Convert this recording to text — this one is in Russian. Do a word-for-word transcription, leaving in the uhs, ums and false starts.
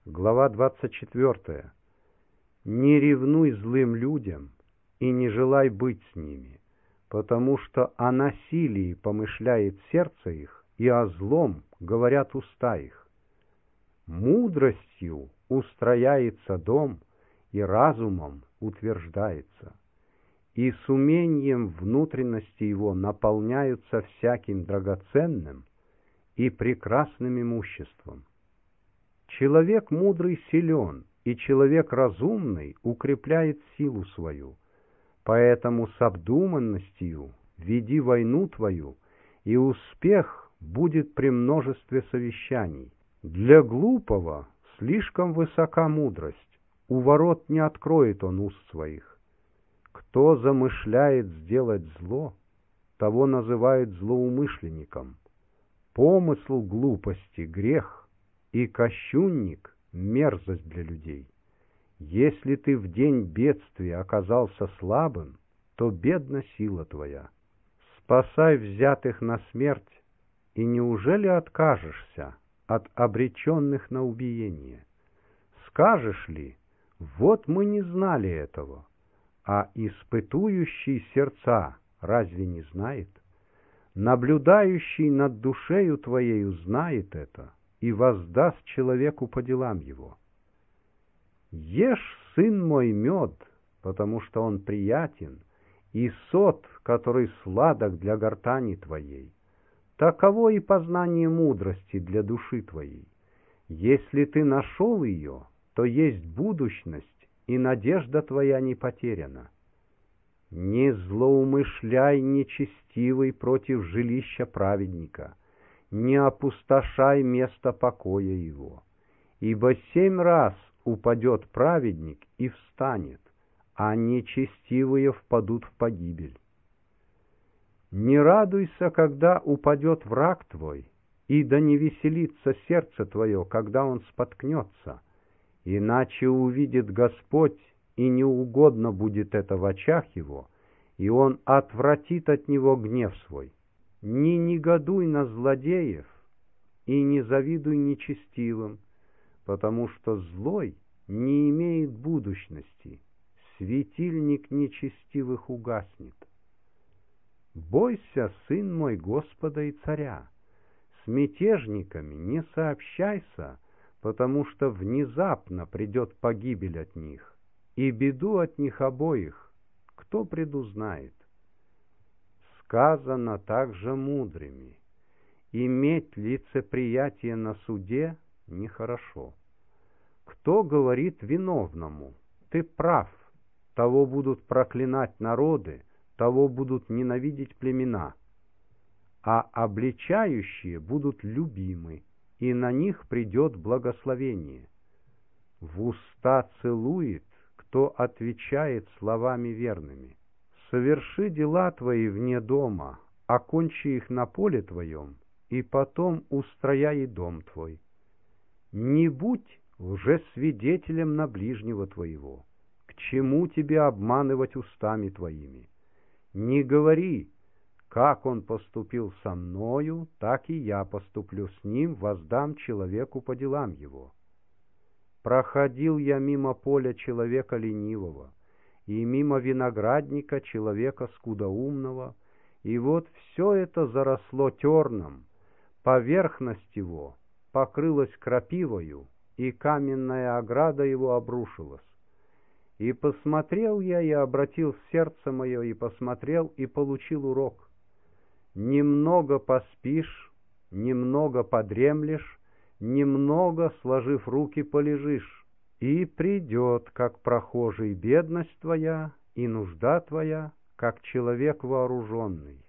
Глава двадцать четвёртая. «Не ревнуй злым людям и не желай быть с ними, потому что о насилии помышляет сердце их, и о злом говорят уста их. Мудростью устрояется дом, и разумом утверждается, и с умением внутренности его наполняются всяким драгоценным и прекрасным имуществом. Человек мудрый силен, и человек разумный укрепляет силу свою. Поэтому с обдуманностью веди войну твою, и успех будет при множестве совещаний. Для глупого слишком высока мудрость, у ворот не откроет он уст своих. Кто замышляет сделать зло, того называют злоумышленником. Помысл глупости — грех, и кощунник — мерзость для людей. Если ты в день бедствия оказался слабым, то бедна сила твоя. Спасай взятых на смерть, и неужели откажешься от обреченных на убиение? Скажешь ли: вот мы не знали этого, а испытующий сердца разве не знает? Наблюдающий над душею твоею знает это, и воздаст человеку по делам его. Ешь, сын мой, мед, потому что он приятен, и сот, который сладок для гортани твоей. Таково и познание мудрости для души твоей. Если ты нашел ее, то есть будущность, и надежда твоя не потеряна. Не злоумышляй, нечестивый, против жилища праведника, не опустошай место покоя его, ибо семь раз упадет праведник и встанет, а нечестивые впадут в погибель. Не радуйся, когда упадет враг твой, и да не веселится сердце твое, когда он споткнется, иначе увидит Господь, и неугодно будет это в очах его, и он отвратит от него гнев свой. Не негодуй на злодеев и не завидуй нечестивым, потому что злой не имеет будущности, светильник нечестивых угаснет. Бойся, сын мой, Господа и царя, с мятежниками не сообщайся, потому что внезапно придет погибель от них, и беду от них обоих кто предузнает? Сказано также мудрыми: иметь лицеприятие на суде нехорошо. Кто говорит виновному: ты прав, того будут проклинать народы, того будут ненавидеть племена, а обличающие будут любимы, и на них придет благословение. В уста целует, кто отвечает словами верными. Соверши дела твои вне дома, окончи их на поле твоем, и потом устрояй дом твой. Не будь лжесвидетелем на ближнего твоего. К чему тебе обманывать устами твоими? Не говори: как он поступил со мною, так и я поступлю с ним, воздам человеку по делам его. Проходил я мимо поля человека ленивого, и мимо виноградника человека скудоумного, и вот все это заросло терном, поверхность его покрылась крапивою, и каменная ограда его обрушилась. И посмотрел я, и обратил сердце мое, и посмотрел, и получил урок. Немного поспишь, немного подремлешь, немного, сложив руки, полежишь, и придет, как прохожий, бедность твоя, и нужда твоя, как человек вооруженный.